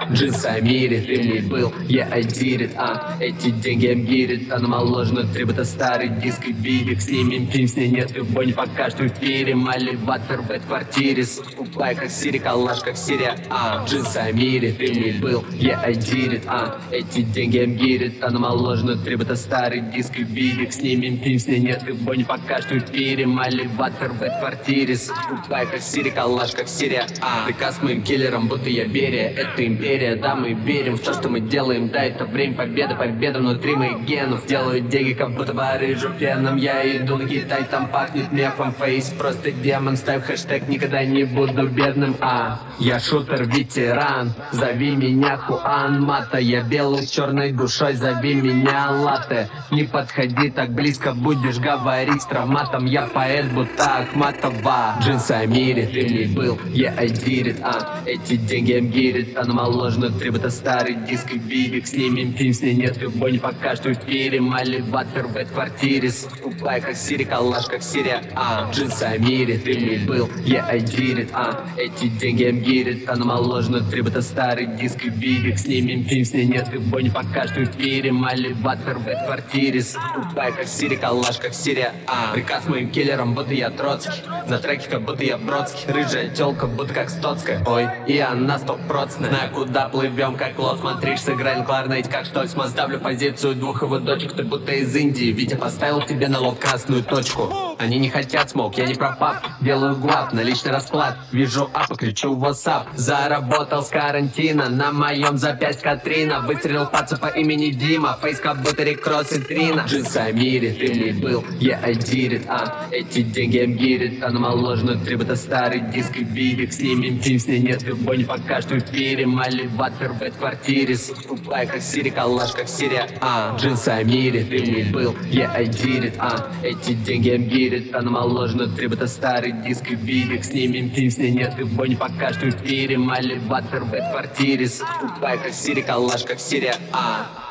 Джинсы Амири, ты мой был, yeah, I did it. Эти деньги I'm get it. Она моложе, требует старый диск и бибик. Снимем фильм, с ней нет любовь, пока что в эфире. Маливатор в этой квартире, скупай как Сири, калаш как Сирия. Джинсы Амири, ты мой был, yeah, I did it. Эти деньги I'm get it. Она моложе, требует старый диск и бибик. Снимем фильм, с ней нет любовь, пока что в эфире. Маливатор в этой квартире, скупай как Сири, калаш как Сирия. Приказ моим киллерам, будто я Берия. Это империя, да, мы верим в то, что мы делаем. Да, это время победы, победа внутри моих генов. Делаю деньги, как будто барыжу пеном. Я иду на Китай, там пахнет мефом. Фейс просто демон, ставь хэштег, никогда не буду бедным. Я шутер, ветеран, зови меня Хуан Мата. Я белый с черной душой, зови меня Латте. Не подходи так близко, будешь говорить с травматом. Я поэт, будто Ахматова. Джинсы Амири, ты не был, yeah, I did it. Эти деньги I'm get it. Она моложе, требует старый диск и бибик. Снимем фильм, с ней нет любовь, пока что в эфире. Маливатор в этой квартире, скупай как Сири, калаш как Сирия. Джинсы Амири, ты мой был, yeah, I did it. Эти деньги I'm get it. Она моложе, требует старый диск и бибик. Снимем фильм, с ней нет любовь, пока что в эфире. Маливатор в этой квартире, скупай как Сири, калаш как Сирия. Приказ моим киллерам, будто я Троцкий. На треке, как будто я Бродский. Рыжая тёлка, будто как Стоцкая. Ой, и она 100%. Знаю, куда плывем, как лов. Смотришь, сыграй на кларнете, как Штольцман. Ставлю позицию двух его дочек, ты будто из Индии. Витя поставил тебе на лоб красную точку. Они не хотят смог, я не про пап. Делаю гуап на личный расклад. Вижу апа, кричу WhatsApp. Заработал с карантина, на моем запястье Катрина. Выстрелил паца по имени Дима. Фейс как будто рекросс и Трина. Джинсы Амири, ты мой был, yeah, I did it. Эти деньги I'm get it. Она моложе, требует старый диск и бибик. Снимем фильм, с ней нет любовь, пока что в эфире. Маливатор в этой квартире, скупай как Сири, калаш как Сирия. Джинсы Амири, ты мой был, yeah, I did it. Эти деньги I'm get it. Она моложе, требует старый диск и бибик. Снимем фильм, с ней нет любовь, пока что в эфире. Маливатор в этой квартире, скупай как Сири, калаш как Сирия.